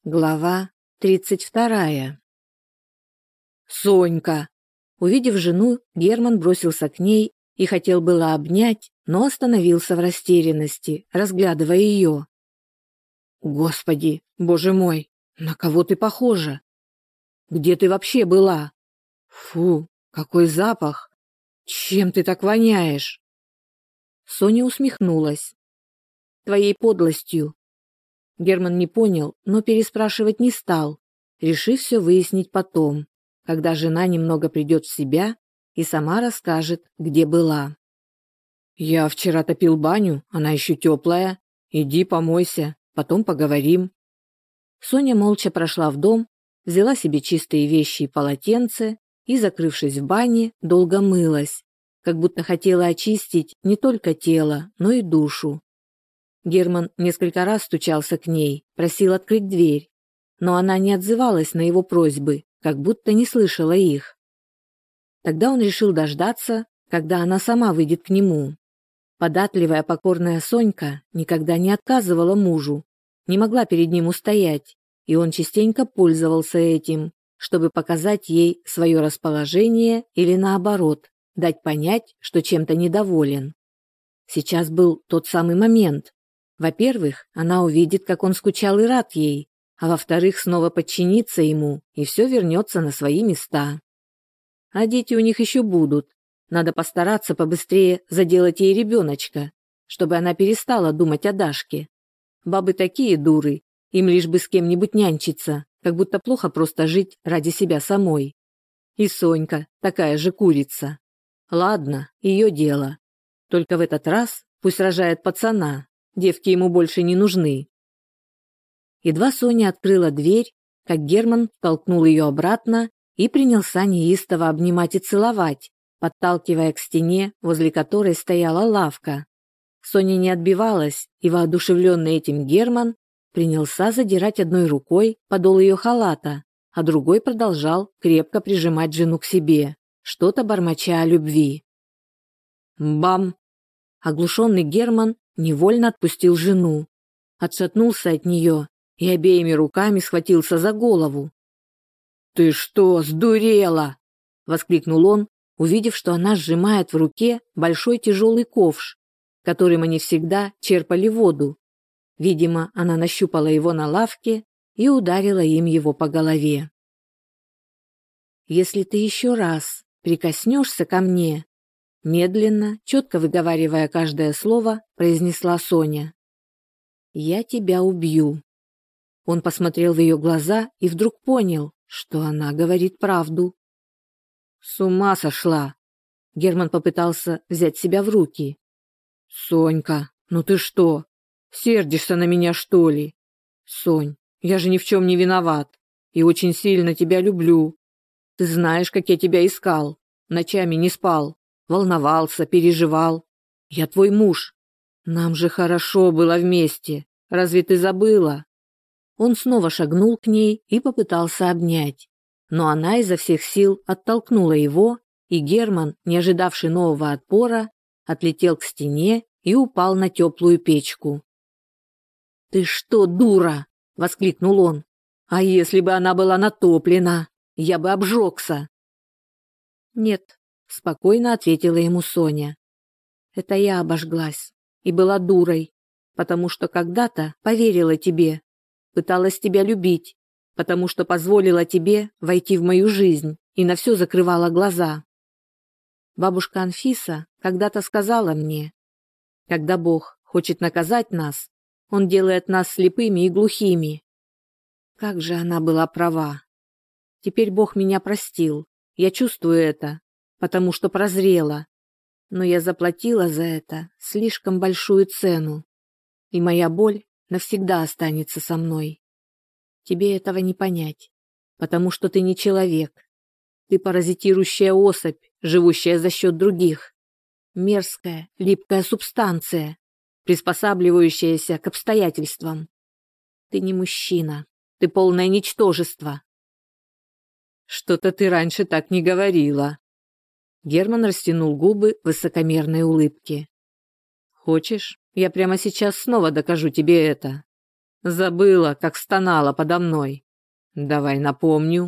Глава 32. «Сонька!» Увидев жену, Герман бросился к ней и хотел было обнять, но остановился в растерянности, разглядывая ее. «Господи, боже мой, на кого ты похожа? Где ты вообще была? Фу, какой запах! Чем ты так воняешь?» Соня усмехнулась. «Твоей подлостью». Герман не понял, но переспрашивать не стал, решив все выяснить потом, когда жена немного придет в себя и сама расскажет, где была. «Я вчера топил баню, она еще теплая. Иди помойся, потом поговорим». Соня молча прошла в дом, взяла себе чистые вещи и полотенце и, закрывшись в бане, долго мылась, как будто хотела очистить не только тело, но и душу. Герман несколько раз стучался к ней, просил открыть дверь, но она не отзывалась на его просьбы, как будто не слышала их. Тогда он решил дождаться, когда она сама выйдет к нему. Податливая, покорная Сонька никогда не отказывала мужу, не могла перед ним устоять, и он частенько пользовался этим, чтобы показать ей свое расположение или, наоборот, дать понять, что чем-то недоволен. Сейчас был тот самый момент. Во-первых, она увидит, как он скучал и рад ей, а во-вторых, снова подчинится ему, и все вернется на свои места. А дети у них еще будут. Надо постараться побыстрее заделать ей ребеночка, чтобы она перестала думать о Дашке. Бабы такие дуры, им лишь бы с кем-нибудь нянчиться, как будто плохо просто жить ради себя самой. И Сонька такая же курица. Ладно, ее дело. Только в этот раз пусть рожает пацана. Девки ему больше не нужны. Едва Соня открыла дверь, как Герман толкнул ее обратно и принялся неистово обнимать и целовать, подталкивая к стене, возле которой стояла лавка. Соня не отбивалась, и, воодушевленный этим Герман, принялся задирать одной рукой подол ее халата, а другой продолжал крепко прижимать жену к себе, что-то бормоча о любви. Бам! Оглушенный Герман невольно отпустил жену, отшатнулся от нее и обеими руками схватился за голову. «Ты что, сдурела?» — воскликнул он, увидев, что она сжимает в руке большой тяжелый ковш, которым они всегда черпали воду. Видимо, она нащупала его на лавке и ударила им его по голове. «Если ты еще раз прикоснешься ко мне», медленно, четко выговаривая каждое слово, произнесла Соня. «Я тебя убью». Он посмотрел в ее глаза и вдруг понял, что она говорит правду. «С ума сошла!» Герман попытался взять себя в руки. «Сонька, ну ты что, сердишься на меня, что ли? Сонь, я же ни в чем не виноват и очень сильно тебя люблю. Ты знаешь, как я тебя искал, ночами не спал. Волновался, переживал. Я твой муж. Нам же хорошо было вместе. Разве ты забыла?» Он снова шагнул к ней и попытался обнять. Но она изо всех сил оттолкнула его, и Герман, не ожидавший нового отпора, отлетел к стене и упал на теплую печку. «Ты что, дура?» — воскликнул он. «А если бы она была натоплена? Я бы обжегся». «Нет», — спокойно ответила ему Соня. «Это я обожглась и была дурой, потому что когда-то поверила тебе, пыталась тебя любить, потому что позволила тебе войти в мою жизнь и на все закрывала глаза. Бабушка Анфиса когда-то сказала мне, когда Бог хочет наказать нас, Он делает нас слепыми и глухими. Как же она была права. Теперь Бог меня простил, я чувствую это, потому что прозрела, но я заплатила за это слишком большую цену, и моя боль навсегда останется со мной. Тебе этого не понять, потому что ты не человек. Ты паразитирующая особь, живущая за счет других. Мерзкая, липкая субстанция, приспосабливающаяся к обстоятельствам. Ты не мужчина, ты полное ничтожество. Что-то ты раньше так не говорила. Герман растянул губы в высокомерной улыбке. Хочешь, я прямо сейчас снова докажу тебе это? Забыла, как стонала подо мной. Давай напомню».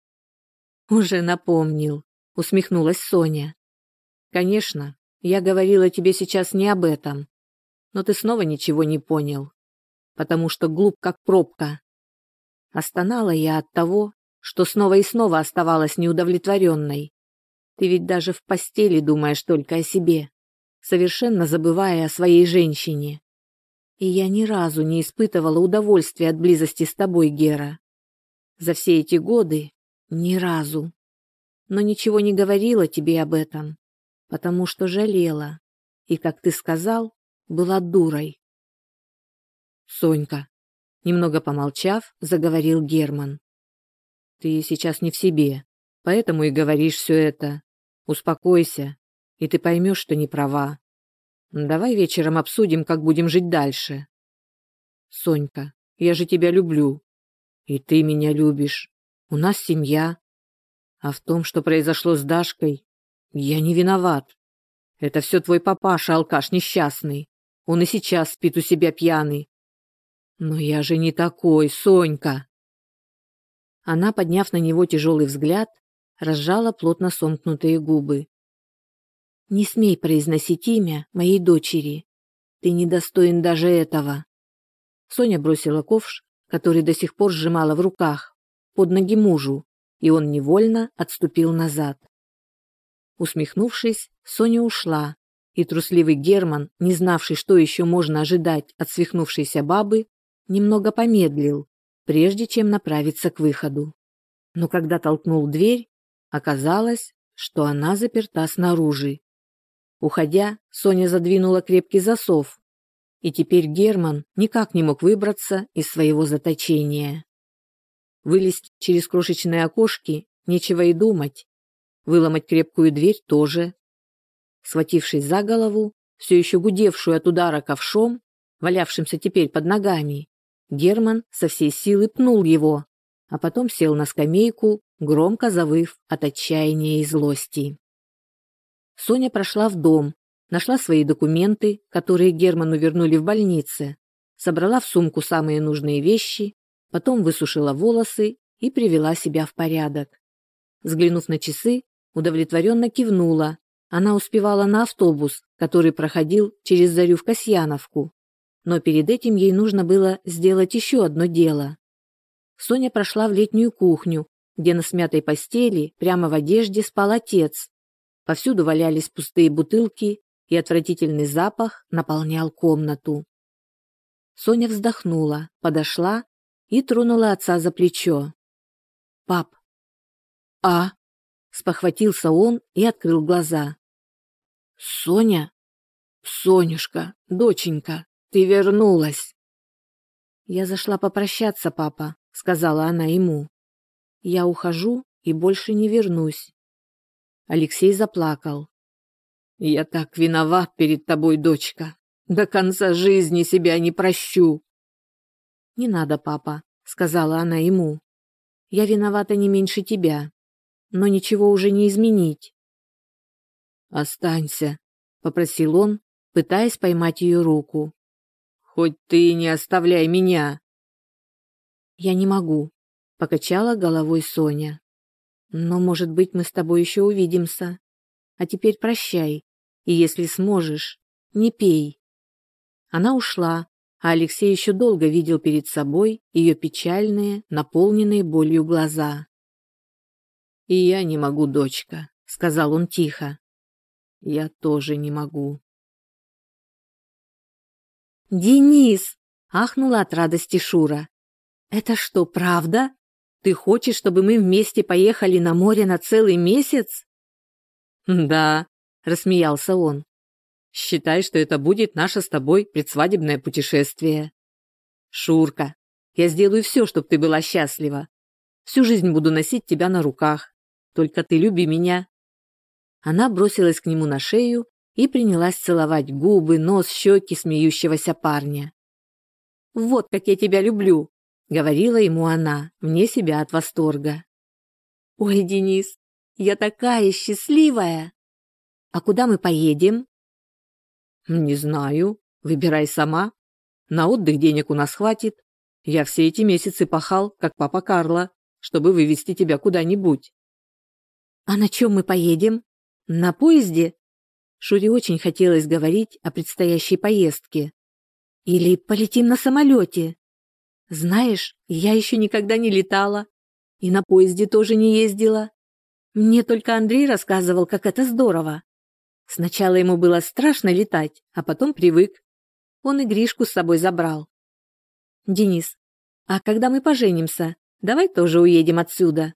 «Уже напомнил», — усмехнулась Соня. «Конечно, я говорила тебе сейчас не об этом, но ты снова ничего не понял, потому что глуп как пробка. А стонала я от того, что снова и снова оставалась неудовлетворенной. Ты ведь даже в постели думаешь только о себе, совершенно забывая о своей женщине. И я ни разу не испытывала удовольствия от близости с тобой, Гера. За все эти годы ни разу. Но ничего не говорила тебе об этом, потому что жалела. И, как ты сказал, была дурой». «Сонька», немного помолчав, заговорил Герман. «Ты сейчас не в себе, поэтому и говоришь все это. Успокойся, и ты поймешь, что не права. Давай вечером обсудим, как будем жить дальше». «Сонька, я же тебя люблю. И ты меня любишь. У нас семья. А в том, что произошло с Дашкой, я не виноват. Это все твой папаша, алкаш несчастный. Он и сейчас спит у себя пьяный. Но я же не такой, Сонька». Она, подняв на него тяжелый взгляд, разжала плотно сомкнутые губы. «Не смей произносить имя моей дочери. Ты недостоин даже этого». Соня бросила ковш, который до сих пор сжимала в руках, под ноги мужу, и он невольно отступил назад. Усмехнувшись, Соня ушла, и трусливый Герман, не знавший, что еще можно ожидать от свихнувшейся бабы, немного помедлил, прежде чем направиться к выходу. Но когда толкнул дверь, оказалось, что она заперта снаружи. Уходя, Соня задвинула крепкий засов, и теперь Герман никак не мог выбраться из своего заточения. Вылезть через крошечные окошки нечего и думать. Выломать крепкую дверь тоже. Схватившись за голову, все еще гудевшую от удара ковшом, валявшимся теперь под ногами, Герман со всей силы пнул его, а потом сел на скамейку, громко завыв от отчаяния и злости. Соня прошла в дом, нашла свои документы, которые Герману вернули в больнице, собрала в сумку самые нужные вещи, потом высушила волосы и привела себя в порядок. Взглянув на часы, удовлетворенно кивнула. Она успевала на автобус, который проходил через Зарю в Касьяновку. Но перед этим ей нужно было сделать еще одно дело. Соня прошла в летнюю кухню, где на смятой постели, прямо в одежде, спал отец. Повсюду валялись пустые бутылки, и отвратительный запах наполнял комнату. Соня вздохнула, подошла и тронула отца за плечо. «Пап!» «А?» — спохватился он и открыл глаза. «Соня? Сонюшка, доченька, ты вернулась!» «Я зашла попрощаться, папа», — сказала она ему. «Я ухожу и больше не вернусь». Алексей заплакал. «Я так виноват перед тобой, дочка. До конца жизни себя не прощу». «Не надо, папа», — сказала она ему. «Я виновата не меньше тебя, но ничего уже не изменить». «Останься», — попросил он, пытаясь поймать ее руку. «Хоть ты не оставляй меня». «Я не могу», — покачала головой Соня. «Но, может быть, мы с тобой еще увидимся. А теперь прощай, и если сможешь, не пей». Она ушла, а Алексей еще долго видел перед собой ее печальные, наполненные болью глаза. «И я не могу, дочка», — сказал он тихо. «Я тоже не могу». «Денис!» — ахнула от радости Шура. «Это что, правда? Ты хочешь, чтобы мы вместе поехали на море на целый месяц?» «Да», — рассмеялся он. «Считай, что это будет наше с тобой предсвадебное путешествие. Шурка, я сделаю все, чтобы ты была счастлива. Всю жизнь буду носить тебя на руках. Только ты люби меня». Она бросилась к нему на шею и принялась целовать губы, нос, щеки смеющегося парня. «Вот как я тебя люблю», — говорила ему она, вне себя от восторга. «Ой, Денис, я такая счастливая! А куда мы поедем?» «Не знаю. Выбирай сама. На отдых денег у нас хватит. Я все эти месяцы пахал, как папа Карло, чтобы вывести тебя куда-нибудь». «А на чем мы поедем? На поезде?» Шуре очень хотелось говорить о предстоящей поездке. «Или полетим на самолете? Знаешь, я еще никогда не летала и на поезде тоже не ездила. Мне только Андрей рассказывал, как это здорово. Сначала ему было страшно летать, а потом привык. Он и Гришку с собой забрал. Денис, а когда мы поженимся, давай тоже уедем отсюда».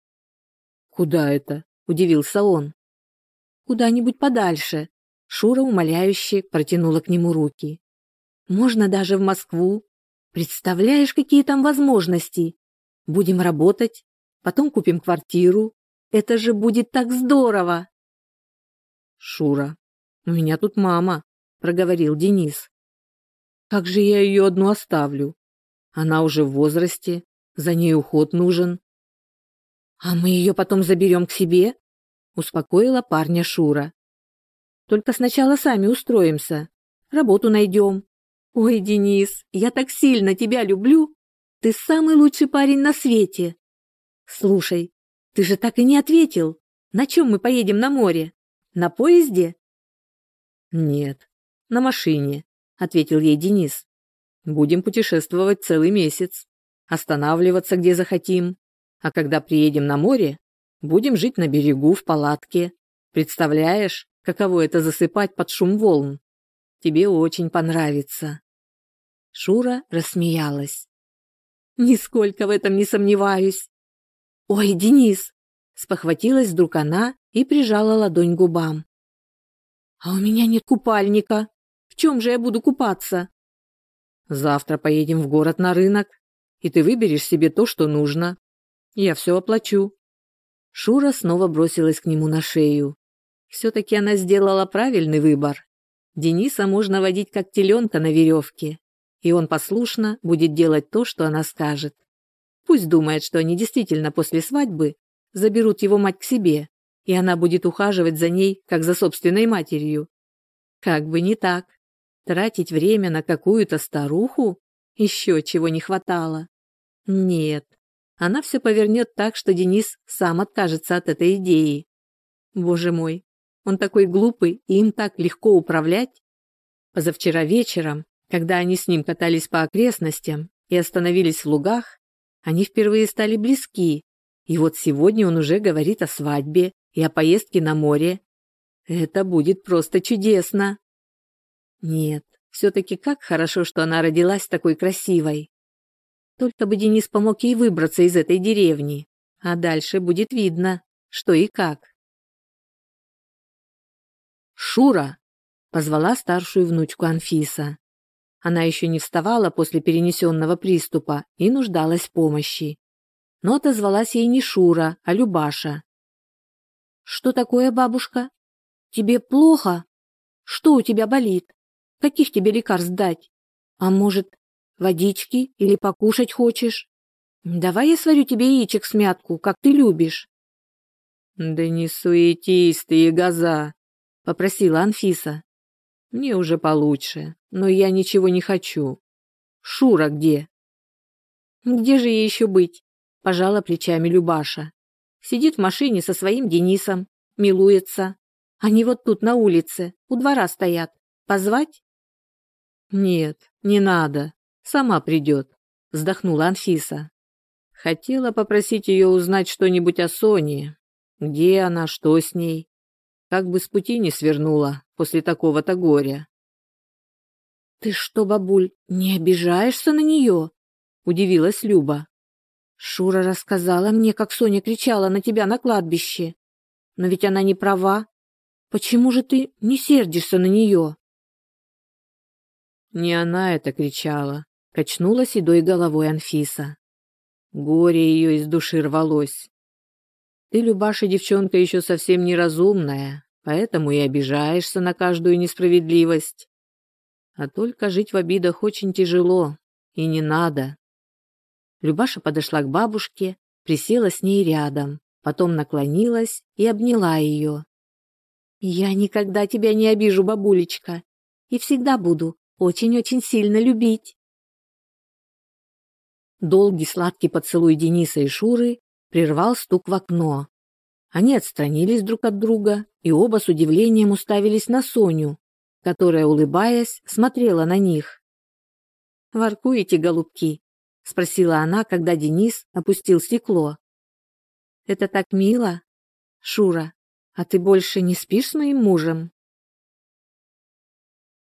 «Куда это?» – удивился он. «Куда-нибудь подальше». Шура умоляюще протянула к нему руки. «Можно даже в Москву. Представляешь, какие там возможности? Будем работать, потом купим квартиру. Это же будет так здорово!» «Шура, у меня тут мама», – проговорил Денис. «Как же я ее одну оставлю? Она уже в возрасте, за ней уход нужен». «А мы ее потом заберем к себе?» – успокоила парня Шура. «Только сначала сами устроимся, работу найдем. Ой, Денис, я так сильно тебя люблю. Ты самый лучший парень на свете. Слушай, ты же так и не ответил. На чем мы поедем на море? На поезде?» «Нет, на машине», – ответил ей Денис. «Будем путешествовать целый месяц, останавливаться где захотим, а когда приедем на море, будем жить на берегу в палатке. Представляешь, каково это засыпать под шум волн? Тебе очень понравится». Шура рассмеялась. «Нисколько в этом не сомневаюсь». «Ой, Денис!» – спохватилась вдруг она и прижала ладонь к губам. «А у меня нет купальника. В чем же я буду купаться?» «Завтра поедем в город на рынок, и ты выберешь себе то, что нужно. Я все оплачу». Шура снова бросилась к нему на шею. Все-таки она сделала правильный выбор. Дениса можно водить как теленка на веревке, и он послушно будет делать то, что она скажет. Пусть думает, что они действительно после свадьбы заберут его мать к себе, и она будет ухаживать за ней, как за собственной матерью. Как бы не так. Тратить время на какую-то старуху? Еще чего не хватало. Нет, она все повернет так, что Денис сам откажется от этой идеи. Боже мой, он такой глупый, и им так легко управлять. Позавчера вечером, когда они с ним катались по окрестностям и остановились в лугах, они впервые стали близки, и вот сегодня он уже говорит о свадьбе и о поездке на море. Это будет просто чудесно. Нет, все-таки как хорошо, что она родилась такой красивой. Только бы Денис помог ей выбраться из этой деревни, а дальше будет видно, что и как. «Шура!» – позвала старшую внучку Анфиса. Она еще не вставала после перенесенного приступа и нуждалась в помощи. Но отозвалась ей не Шура, а Любаша. «Что такое, бабушка? Тебе плохо? Что у тебя болит? Каких тебе лекарств дать? А может, водички или покушать хочешь? Давай я сварю тебе яичек в смятку, как ты любишь». «Да не суетись ты, ягоза», — попросила Анфиса. «Мне уже получше, но я ничего не хочу. Шура где?» «Где же ей еще быть?» – пожала плечами Любаша. «Сидит в машине со своим Денисом, милуется. Они вот тут на улице, у двора стоят. Позвать?» «Нет, не надо. Сама придет», – вздохнула Анфиса. «Хотела попросить ее узнать что-нибудь о Соне. Где она, что с ней? Как бы с пути не свернула после такого-то горя». «Ты что, бабуль, не обижаешься на нее?» – удивилась Люба. «Шура рассказала мне, как Соня кричала на тебя на кладбище. Но ведь она не права. Почему же ты не сердишься на нее?» «Не она это кричала», – качнула седой головой Анфиса. Горе ее из души рвалось. «Ты, Любаша, девчонка еще совсем неразумная, поэтому и обижаешься на каждую несправедливость. А только жить в обидах очень тяжело, и не надо». Любаша подошла к бабушке, присела с ней рядом, потом наклонилась и обняла ее. «Я никогда тебя не обижу, бабулечка, и всегда буду очень-очень сильно любить». Долгий сладкий поцелуй Дениса и Шуры прервал стук в окно. Они отстранились друг от друга и оба с удивлением уставились на Соню, которая, улыбаясь, смотрела на них. «Воркуете, голубки?» – спросила она, когда Денис опустил стекло. «Это так мило. Шура, а ты больше не спишь с моим мужем?»